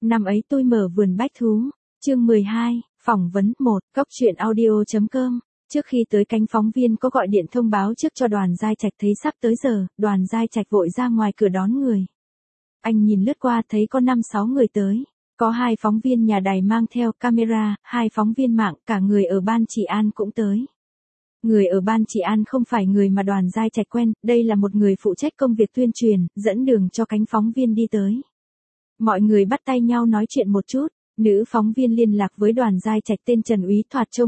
Năm ấy tôi mở vườn bách thú. Chương 12, phỏng vấn 1, góc truyện audio.com. Trước khi tới cánh phóng viên có gọi điện thông báo trước cho Đoàn Giai Trạch thấy sắp tới giờ, Đoàn Giai Trạch vội ra ngoài cửa đón người. Anh nhìn lướt qua thấy có 5-6 người tới. Có 2 phóng viên nhà đài mang theo camera, 2 phóng viên mạng, cả người ở ban trị an cũng tới. Người ở ban trị an không phải người mà Đoàn Giai Trạch quen, đây là một người phụ trách công việc tuyên truyền, dẫn đường cho cánh phóng viên đi tới. Mọi người bắt tay nhau nói chuyện một chút, nữ phóng viên liên lạc với Đoàn Giai Trạch tên Trần Úy Thoạt trông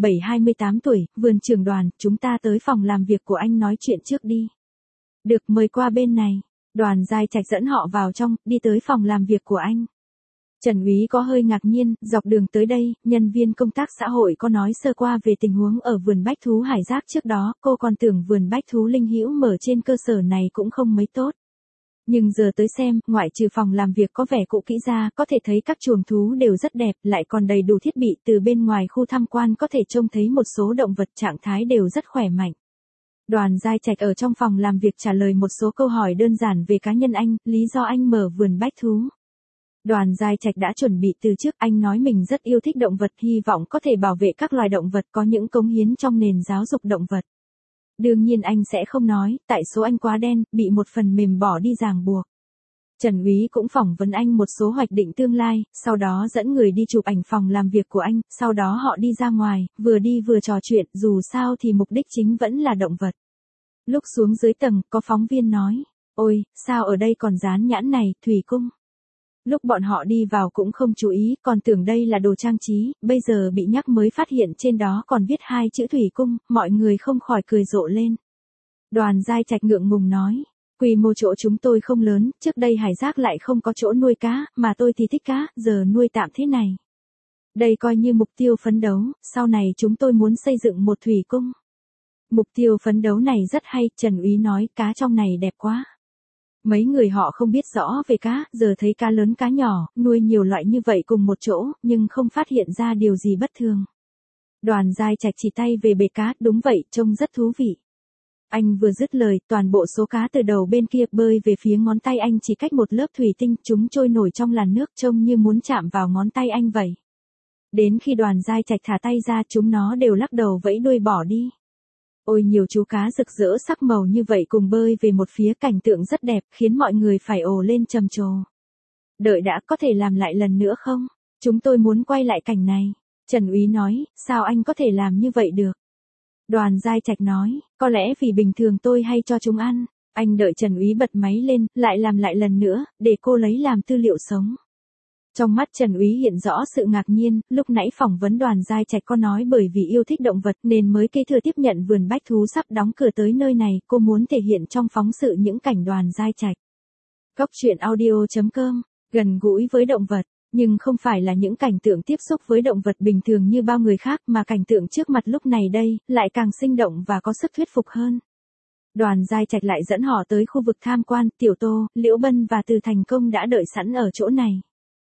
27-28 tuổi, vườn trưởng Đoàn, chúng ta tới phòng làm việc của anh nói chuyện trước đi. Được, mời qua bên này. Đoàn Giai Trạch dẫn họ vào trong, đi tới phòng làm việc của anh. Trần Úy có hơi ngạc nhiên, dọc đường tới đây, nhân viên công tác xã hội có nói sơ qua về tình huống ở vườn bách thú Hải Giác trước đó, cô còn tưởng vườn bách thú Linh Hữu mở trên cơ sở này cũng không mấy tốt. Nhưng giờ tới xem, ngoại trừ phòng làm việc có vẻ cũ kỹ ra, có thể thấy các chuồng thú đều rất đẹp, lại còn đầy đủ thiết bị, từ bên ngoài khu tham quan có thể trông thấy một số động vật trạng thái đều rất khỏe mạnh. Đoàn Giai Trạch ở trong phòng làm việc trả lời một số câu hỏi đơn giản về cá nhân anh, lý do anh mở vườn bách thú. Đoàn Giai Trạch đã chuẩn bị từ trước, anh nói mình rất yêu thích động vật, hy vọng có thể bảo vệ các loài động vật, có những cống hiến trong nền giáo dục động vật. Đương nhiên anh sẽ không nói, tại số anh quá đen, bị một phần mềm bỏ đi ràng buộc. Trần Úy cũng phỏng vấn anh một số hoạch định tương lai, sau đó dẫn người đi chụp ảnh phòng làm việc của anh, sau đó họ đi ra ngoài, vừa đi vừa trò chuyện, dù sao thì mục đích chính vẫn là động vật. Lúc xuống dưới tầng, có phóng viên nói, ôi, sao ở đây còn dán nhãn này, Thủy Cung. Lúc bọn họ đi vào cũng không chú ý, còn tưởng đây là đồ trang trí, bây giờ bị nhắc mới phát hiện trên đó còn viết 2 chữ Thủy Cung, mọi người không khỏi cười rộ lên. Đoàn Giai Trạch ngượng ngùng nói, quy mô chỗ chúng tôi không lớn, trước đây Hải Giác lại không có chỗ nuôi cá, mà tôi thì thích cá, giờ nuôi tạm thế này. Đây coi như mục tiêu phấn đấu, sau này chúng tôi muốn xây dựng một Thủy Cung. Mục tiêu phấn đấu này rất hay, Trần Úy nói, cá trong này đẹp quá. Mấy người họ không biết rõ về cá, giờ thấy cá lớn cá nhỏ, nuôi nhiều loại như vậy cùng một chỗ, nhưng không phát hiện ra điều gì bất thường. Đoàn Giai Trạch chỉ tay về bể cá, đúng vậy, trông rất thú vị. Anh vừa dứt lời, toàn bộ số cá từ đầu bên kia bơi về phía ngón tay anh chỉ cách một lớp thủy tinh, chúng trôi nổi trong làn nước trông như muốn chạm vào ngón tay anh vậy. Đến khi Đoàn Giai Trạch thả tay ra chúng nó đều lắc đầu vẫy đuôi bỏ đi. Ôi nhiều chú cá rực rỡ sắc màu như vậy cùng bơi về một phía, cảnh tượng rất đẹp, khiến mọi người phải ồ lên trầm trồ. Đợi đã, có thể làm lại lần nữa không? Chúng tôi muốn quay lại cảnh này. Trần Úy nói, sao anh có thể làm như vậy được? Đoàn Giai Trạch nói, có lẽ vì bình thường tôi hay cho chúng ăn. Anh đợi Trần Úy bật máy lên, lại làm lại lần nữa, để cô lấy làm tư liệu sống. Trong mắt Trần Úy hiện rõ sự ngạc nhiên, lúc nãy phỏng vấn Đoàn Giai Trạch có nói bởi vì yêu thích động vật nên mới kế thừa tiếp nhận vườn bách thú sắp đóng cửa tới nơi này, cô muốn thể hiện trong phóng sự những cảnh Đoàn Giai Trạch. Góc truyện audio.com, gần gũi với động vật, nhưng không phải là những cảnh tượng tiếp xúc với động vật bình thường như bao người khác mà cảnh tượng trước mặt lúc này đây, lại càng sinh động và có sức thuyết phục hơn. Đoàn Giai Trạch lại dẫn họ tới khu vực tham quan, Tiểu Tô, Liễu Bân và Từ Thành Công đã đợi sẵn ở chỗ này.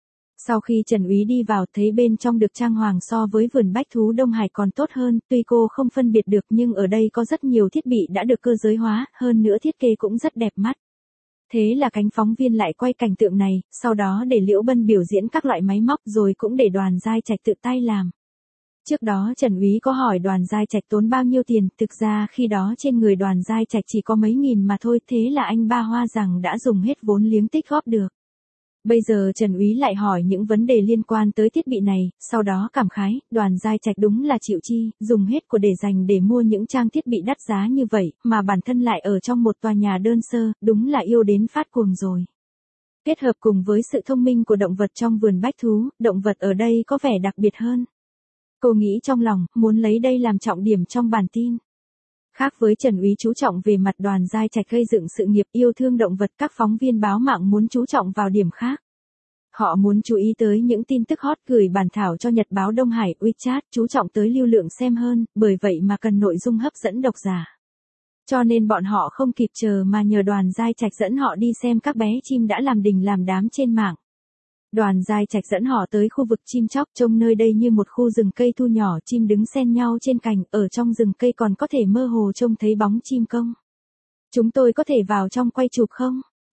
Sau khi Trần Úy đi vào thấy bên trong được trang hoàng so với vườn bách thú Đông Hải còn tốt hơn, tuy cô không phân biệt được nhưng ở đây có rất nhiều thiết bị đã được cơ giới hóa, hơn nữa thiết kế cũng rất đẹp mắt. Thế là cánh phóng viên lại quay cảnh tượng này, sau đó để Liễu Bân biểu diễn các loại máy móc rồi cũng để Đoàn Giai Trạch tự tay làm. Trước đó Trần Úy có hỏi Đoàn Giai Trạch tốn bao nhiêu tiền, thực ra khi đó trên người Đoàn Giai Trạch chỉ có mấy nghìn mà thôi, thế là anh ba hoa rằng đã dùng hết vốn liếng tích góp được. Bây giờ Trần Úy lại hỏi những vấn đề liên quan tới thiết bị này, sau đó cảm khái, Đoàn Giai Trạch đúng là chịu chi, dùng hết của để dành để mua những trang thiết bị đắt giá như vậy, mà bản thân lại ở trong một tòa nhà đơn sơ, đúng là yêu đến phát cuồng rồi. Kết hợp cùng với sự thông minh của động vật trong vườn bách thú, động vật ở đây có vẻ đặc biệt hơn. Cô nghĩ trong lòng, muốn lấy đây làm trọng điểm trong bản tin. Khác với Trần Úy chú trọng về mặt Đoàn Giai Trạch gây dựng sự nghiệp yêu thương động vật, các phóng viên báo mạng muốn chú trọng vào điểm khác. Họ muốn chú ý tới những tin tức hot gửi bản thảo cho Nhật báo Đông Hải, WeChat, chú trọng tới lưu lượng xem hơn, bởi vậy mà cần nội dung hấp dẫn độc giả. Cho nên bọn họ không kịp chờ mà nhờ Đoàn Giai Trạch dẫn họ đi xem các bé chim đã làm đình làm đám trên mạng. Đoàn Giai Trạch dẫn họ tới khu vực chim chóc, trông nơi đây như một khu rừng cây thu nhỏ, chim đứng xen nhau trên cành, ở trong rừng cây còn có thể mơ hồ trông thấy bóng chim công. Chúng tôi có thể vào trong quay chụp không?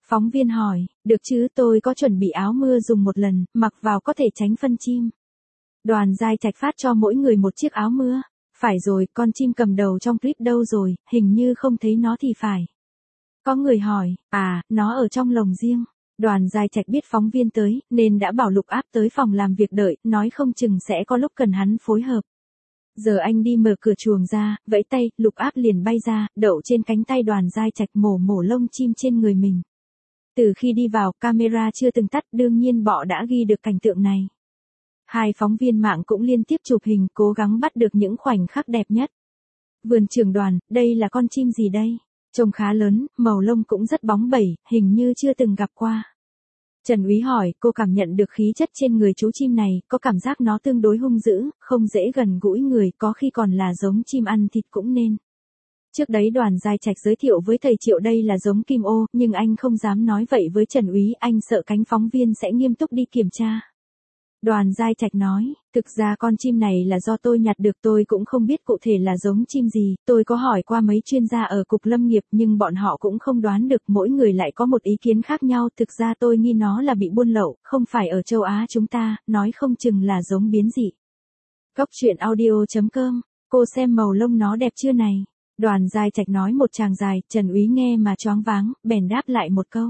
Phóng viên hỏi, được chứ, tôi có chuẩn bị áo mưa dùng một lần, mặc vào có thể tránh phân chim. Đoàn Giai Trạch phát cho mỗi người một chiếc áo mưa. Phải rồi, con chim cầm đầu trong clip đâu rồi, hình như không thấy nó thì phải. Có người hỏi, nó ở trong lồng riêng. Đoàn Giai Trạch biết phóng viên tới, nên đã bảo Lục Áp tới phòng làm việc đợi, nói không chừng sẽ có lúc cần hắn phối hợp. Giờ anh đi mở cửa chuồng ra, vẫy tay, Lục Áp liền bay ra, đậu trên cánh tay Đoàn Giai Trạch mổ lông chim trên người mình. Từ khi đi vào, camera chưa từng tắt, đương nhiên bọ đã ghi được cảnh tượng này. Hai phóng viên mạng cũng liên tiếp chụp hình, cố gắng bắt được những khoảnh khắc đẹp nhất. Vườn trưởng Đoàn, đây là con chim gì đây? Trông khá lớn, màu lông cũng rất bóng bẩy, hình như chưa từng gặp qua. Trần Úy hỏi, cô cảm nhận được khí chất trên người chú chim này, có cảm giác nó tương đối hung dữ, không dễ gần gũi người, có khi còn là giống chim ăn thịt cũng nên. Trước đấy Đoàn Giai Trạch giới thiệu với thầy Triệu đây là giống kim ô, nhưng anh không dám nói vậy với Trần Úy, anh sợ cánh phóng viên sẽ nghiêm túc đi kiểm tra. Đoàn Giai Trạch nói, thực ra con chim này là do tôi nhặt được, tôi cũng không biết cụ thể là giống chim gì, tôi có hỏi qua mấy chuyên gia ở Cục Lâm nghiệp nhưng bọn họ cũng không đoán được, mỗi người lại có một ý kiến khác nhau, thực ra tôi nghi nó là bị buôn lậu, không phải ở châu Á chúng ta, nói không chừng là giống biến dị. Góc truyện audio.com, cô xem màu lông nó đẹp chưa này? Đoàn Giai Trạch nói một tràng dài, Trần Úy nghe mà choáng váng, bèn đáp lại một câu.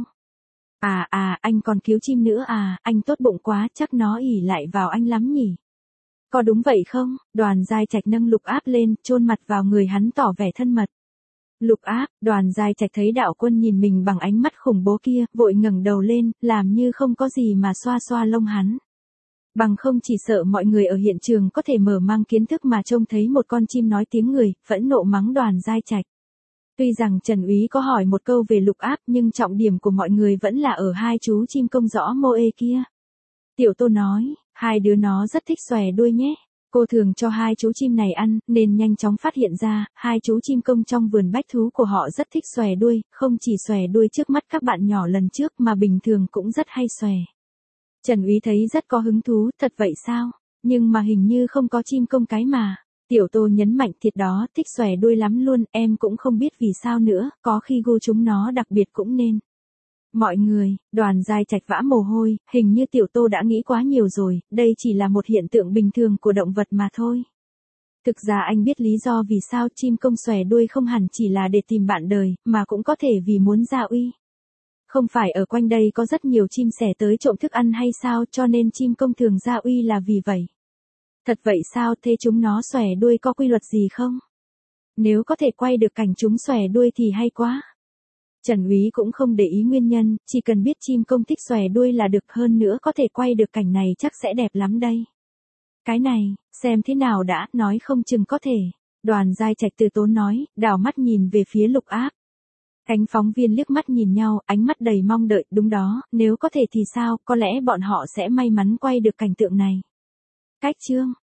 Anh còn cứu chim nữa anh tốt bụng quá, chắc nó ỉ lại vào anh lắm nhỉ. Có đúng vậy không? Đoàn Giai Trạch nâng Lục Áp lên, chôn mặt vào người hắn tỏ vẻ thân mật. Lục Áp, Đoàn Giai Trạch thấy đạo quân nhìn mình bằng ánh mắt khủng bố kia, vội ngẩng đầu lên, làm như không có gì mà xoa xoa lông hắn. Bằng không chỉ sợ mọi người ở hiện trường có thể mở mang kiến thức mà trông thấy một con chim nói tiếng người, phẫn nộ mắng Đoàn Giai Trạch. Tuy rằng Trần Úy có hỏi một câu về Lục Áp nhưng trọng điểm của mọi người vẫn là ở hai chú chim công rõ Moe kia. Tiểu Tô nói, hai đứa nó rất thích xòe đuôi nhé. Cô thường cho hai chú chim này ăn, nên nhanh chóng phát hiện ra, hai chú chim công trong vườn bách thú của họ rất thích xòe đuôi, không chỉ xòe đuôi trước mắt các bạn nhỏ lần trước mà bình thường cũng rất hay xòe. Trần Úy thấy rất có hứng thú, thật vậy sao? Nhưng mà hình như không có chim công cái mà. Tiểu Tô nhấn mạnh, thiệt đó, thích xòe đuôi lắm luôn, em cũng không biết vì sao nữa, có khi gu chúng nó đặc biệt cũng nên. Mọi người, Đoàn Giai Trạch vã mồ hôi, hình như Tiểu Tô đã nghĩ quá nhiều rồi, đây chỉ là một hiện tượng bình thường của động vật mà thôi. Thực ra anh biết lý do vì sao chim công xòe đuôi không hẳn chỉ là để tìm bạn đời, mà cũng có thể vì muốn gia uy. Không phải ở quanh đây có rất nhiều chim sẻ tới trộm thức ăn hay sao, cho nên chim công thường gia uy là vì vậy. Thật vậy sao, thế chúng nó xòe đuôi có quy luật gì không? Nếu có thể quay được cảnh chúng xòe đuôi thì hay quá. Trần Úy cũng không để ý nguyên nhân, chỉ cần biết chim công thích xòe đuôi là được, hơn nữa có thể quay được cảnh này chắc sẽ đẹp lắm đây. Cái này, xem thế nào đã, nói không chừng có thể. Đoàn Giai Trạch từ tốn nói, đảo mắt nhìn về phía Lục Áp. Cánh phóng viên liếc mắt nhìn nhau, ánh mắt đầy mong đợi, đúng đó, nếu có thể thì sao, có lẽ bọn họ sẽ may mắn quay được cảnh tượng này. Cách chương